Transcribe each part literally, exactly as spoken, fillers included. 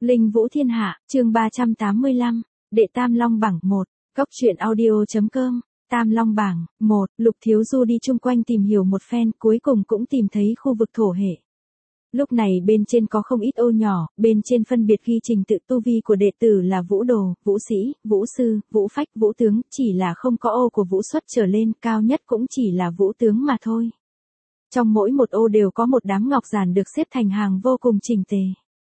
Linh Vũ Thiên Hạ, chương ba trăm tám mươi lăm, Đệ Tam Long Bảng một, Cốc truyện audio.com, Tam Long Bảng, một, Lục Thiếu Du đi chung quanh tìm hiểu một phen, cuối cùng cũng tìm thấy khu vực thổ hệ. Lúc này bên trên có không ít ô nhỏ, bên trên phân biệt ghi trình tự tu vi của đệ tử là Vũ Đồ, Vũ Sĩ, Vũ Sư, Vũ Phách, Vũ Tướng, chỉ là không có ô của Vũ Xuất trở lên, cao nhất cũng chỉ là Vũ Tướng mà thôi. Trong mỗi một ô đều có một đám ngọc giản được xếp thành hàng vô cùng chỉnh tề.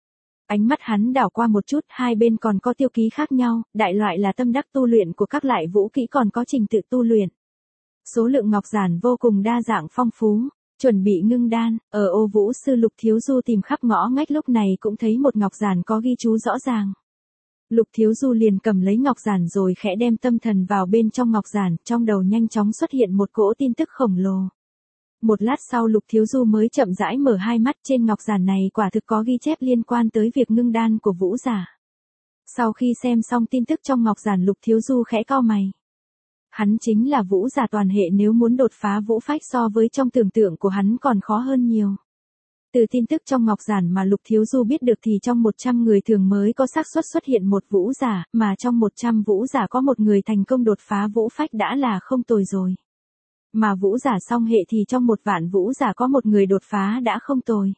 Ánh mắt hắn đảo qua một chút, hai bên còn có tiêu ký khác nhau, đại loại là tâm đắc tu luyện của các loại vũ kỹ, còn có trình tự tu luyện. Số lượng ngọc giản vô cùng đa dạng phong phú, chuẩn bị ngưng đan, ở ô Vũ Sư Lục Thiếu Du tìm khắp ngõ ngách lúc này cũng thấy một ngọc giản có ghi chú rõ ràng. Lục Thiếu Du liền cầm lấy ngọc giản rồi khẽ đem tâm thần vào bên trong ngọc giản, trong đầu nhanh chóng xuất hiện một cỗ tin tức khổng lồ. Một lát sau Lục Thiếu Du mới chậm rãi mở hai mắt, trên ngọc giản này quả thực có ghi chép liên quan tới việc ngưng đan của Vũ giả. Sau khi xem xong tin tức trong ngọc giản, Lục Thiếu Du khẽ cau mày. Hắn chính là Vũ giả toàn hệ, nếu muốn đột phá Vũ Phách so với trong tưởng tượng của hắn còn khó hơn nhiều. Từ tin tức trong ngọc giản mà Lục Thiếu Du biết được thì trong một trăm người thường mới có xác suất xuất hiện một Vũ giả, mà trong một trăm Vũ giả có một người thành công đột phá Vũ Phách đã là không tồi rồi. Mà Vũ giả song hệ thì trong một vạn Vũ giả có một người đột phá đã không tồi.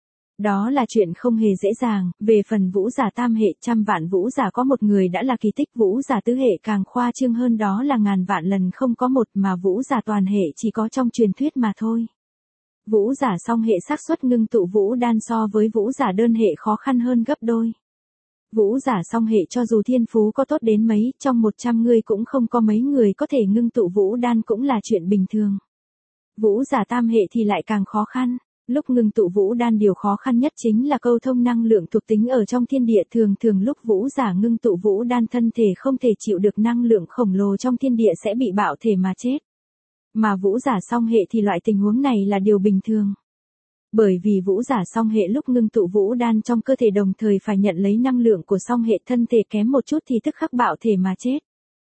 Đó là chuyện không hề dễ dàng, về phần Vũ giả tam hệ, trăm vạn Vũ giả có một người đã là kỳ tích, Vũ giả tứ hệ càng khoa trương hơn, đó là ngàn vạn lần không có một, mà Vũ giả toàn hệ chỉ có trong truyền thuyết mà thôi. Vũ giả song hệ xác suất ngưng tụ Vũ đan so với Vũ giả đơn hệ khó khăn hơn gấp đôi. Vũ giả song hệ cho dù thiên phú có tốt đến mấy, trong một trăm người cũng không có mấy người có thể ngưng tụ Vũ đan cũng là chuyện bình thường. Vũ giả tam hệ thì lại càng khó khăn. Lúc ngưng tụ Vũ đan điều khó khăn nhất chính là câu thông năng lượng thuộc tính ở trong thiên địa, thường thường lúc Vũ giả ngưng tụ Vũ đan thân thể không thể chịu được năng lượng khổng lồ trong thiên địa sẽ bị bạo thể mà chết. Mà Vũ giả song hệ thì loại tình huống này là điều bình thường. Bởi vì Vũ giả song hệ lúc ngưng tụ Vũ đan trong cơ thể đồng thời phải nhận lấy năng lượng của song hệ, thân thể kém một chút thì tức khắc bạo thể mà chết.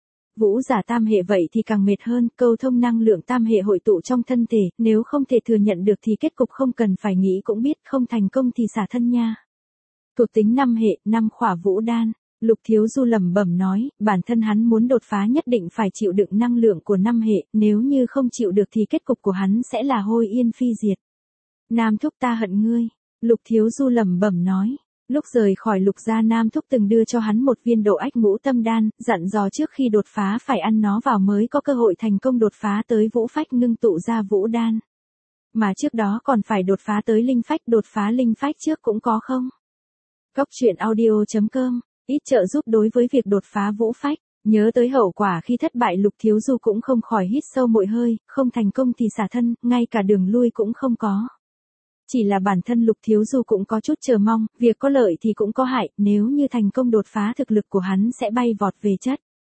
Vũ giả tam hệ vậy thì càng mệt hơn, câu thông năng lượng tam hệ hội tụ trong thân thể, nếu không thể thừa nhận được thì kết cục không cần phải nghĩ cũng biết, không thành công thì xả thân nha. Thuộc tính năm hệ, năm khỏa Vũ đan, Lục Thiếu Du lẩm bẩm nói, bản thân hắn muốn đột phá nhất định phải chịu đựng năng lượng của năm hệ, nếu như không chịu được thì kết cục của hắn sẽ là hôi yên phi diệt. Nam thúc ta hận ngươi, Lục Thiếu Du lẩm bẩm nói. Lúc rời khỏi Lục gia, Nam thúc từng đưa cho hắn một viên độ ách ngũ tâm đan, dặn dò trước khi đột phá phải ăn nó vào mới có cơ hội thành công đột phá tới Vũ Phách, ngưng tụ ra Vũ đan. Mà trước đó còn phải đột phá tới Linh Phách, đột phá Linh Phách trước cũng có không? Cốc truyện audio.com, ít trợ giúp đối với việc đột phá Vũ Phách. Nhớ tới hậu quả khi thất bại, Lục Thiếu Du cũng không khỏi hít sâu một hơi, không thành công thì xả thân, ngay cả đường lui cũng không có. Chỉ là bản thân Lục Thiếu Du cũng có chút chờ mong, việc có lợi thì cũng có hại, nếu như thành công đột phá thực lực của hắn sẽ bay vọt về chất.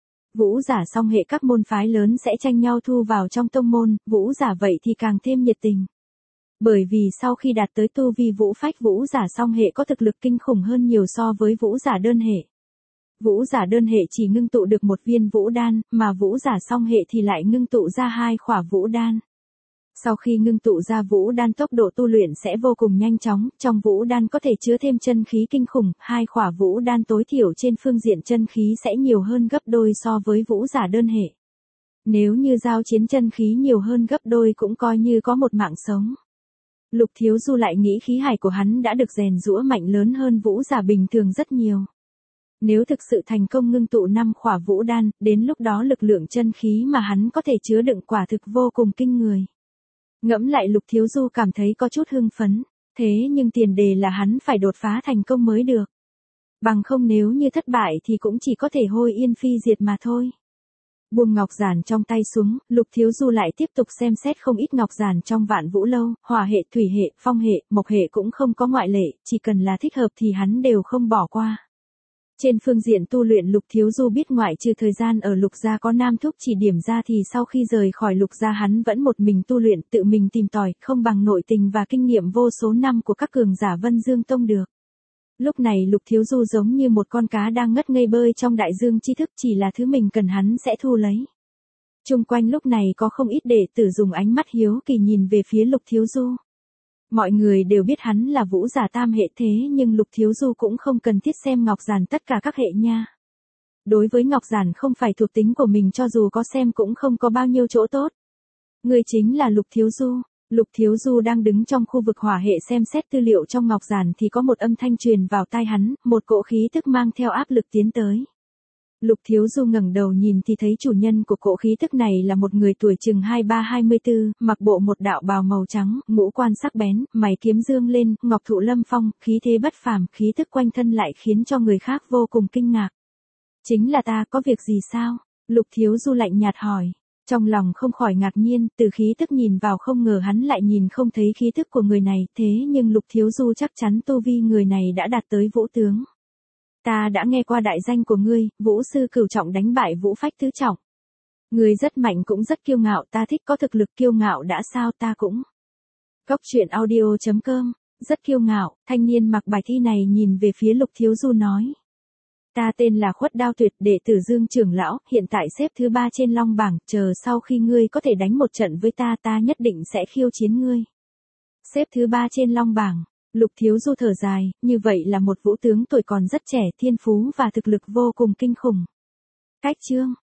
Vũ giả song hệ các môn phái lớn sẽ tranh nhau thu vào trong tông môn, Vũ giả vậy thì càng thêm nhiệt tình. Bởi vì sau khi đạt tới tu vi Vũ Phách, Vũ giả song hệ có thực lực kinh khủng hơn nhiều so với Vũ giả đơn hệ. Vũ giả đơn hệ chỉ ngưng tụ được một viên Vũ đan, mà Vũ giả song hệ thì lại ngưng tụ ra hai khỏa Vũ đan. Sau khi ngưng tụ ra Vũ đan, tốc độ tu luyện sẽ vô cùng nhanh chóng, trong Vũ đan có thể chứa thêm chân khí kinh khủng, hai khỏa Vũ đan tối thiểu trên phương diện chân khí sẽ nhiều hơn gấp đôi so với Vũ giả đơn hệ. Nếu như giao chiến chân khí nhiều hơn gấp đôi cũng coi như có một mạng sống. Lục Thiếu Du lại nghĩ khí hải của hắn đã được rèn giũa mạnh, lớn hơn Vũ giả bình thường rất nhiều. Nếu thực sự thành công ngưng tụ năm khỏa Vũ đan, đến lúc đó lực lượng chân khí mà hắn có thể chứa đựng quả thực vô cùng kinh người. Ngẫm lại, Lục Thiếu Du cảm thấy có chút hưng phấn, thế nhưng tiền đề là hắn phải đột phá thành công mới được. Bằng không nếu như thất bại thì cũng chỉ có thể hôi yên phi diệt mà thôi. Buông ngọc giản trong tay xuống, Lục Thiếu Du lại tiếp tục xem xét không ít ngọc giản trong Vạn Vũ lâu, hỏa hệ, thủy hệ, phong hệ, mộc hệ cũng không có ngoại lệ, chỉ cần là thích hợp thì hắn đều không bỏ qua. Trên phương diện tu luyện, Lục Thiếu Du biết ngoại trừ thời gian ở Lục gia có Nam thúc chỉ điểm ra thì sau khi rời khỏi Lục gia hắn vẫn một mình tu luyện, tự mình tìm tòi, không bằng nội tình và kinh nghiệm vô số năm của các cường giả Vân Dương Tông được. Lúc này Lục Thiếu Du giống như một con cá đang ngất ngây bơi trong đại dương tri thức, chỉ là thứ mình cần hắn sẽ thu lấy. Chung quanh lúc này có không ít đệ tử dùng ánh mắt hiếu kỳ nhìn về phía Lục Thiếu Du. Mọi người đều biết hắn là Vũ giả tam hệ thế nhưng Lục Thiếu Du cũng không cần thiết xem Ngọc Giản tất cả các hệ nha. Đối với Ngọc Giản không phải thuộc tính của mình cho dù có xem cũng không có bao nhiêu chỗ tốt. Người chính là Lục Thiếu Du. Lục Thiếu Du đang đứng trong khu vực hỏa hệ xem xét tư liệu trong Ngọc Giản thì có một âm thanh truyền vào tai hắn, một cỗ khí tức mang theo áp lực tiến tới. Lục Thiếu Du ngẩng đầu nhìn thì thấy chủ nhân của cỗ khí tức này là một người tuổi chừng hai mươi ba hai mươi tư, mặc bộ một đạo bào màu trắng, ngũ quan sắc bén, mày kiếm dương lên, ngọc thụ lâm phong, khí thế bất phàm, khí tức quanh thân lại khiến cho người khác vô cùng kinh ngạc. Chính là ta, có việc gì sao? Lục Thiếu Du lạnh nhạt hỏi. Trong lòng không khỏi ngạc nhiên, từ khí tức nhìn vào không ngờ hắn lại nhìn không thấy khí tức của người này, thế nhưng Lục Thiếu Du chắc chắn tu vi người này đã đạt tới vũ tướng. Ta đã nghe qua đại danh của ngươi, Vũ sư cửu trọng đánh bại Vũ phách tứ trọng. Ngươi rất mạnh cũng rất kiêu ngạo, ta thích có thực lực kiêu ngạo đã sao ta cũng. Góc truyện audio chấm com, rất kiêu ngạo, thanh niên mặc bài thi này nhìn về phía Lục Thiếu Du nói. Ta tên là Khuất Đao Tuyệt, đệ tử Dương trưởng lão, hiện tại xếp thứ ba trên long bảng, chờ sau khi ngươi có thể đánh một trận với ta ta nhất định sẽ khiêu chiến ngươi. Xếp thứ ba trên long bảng, Lục Thiếu Du thở dài, như vậy là một vũ tướng tuổi còn rất trẻ, thiên phú và thực lực vô cùng kinh khủng. Cách chương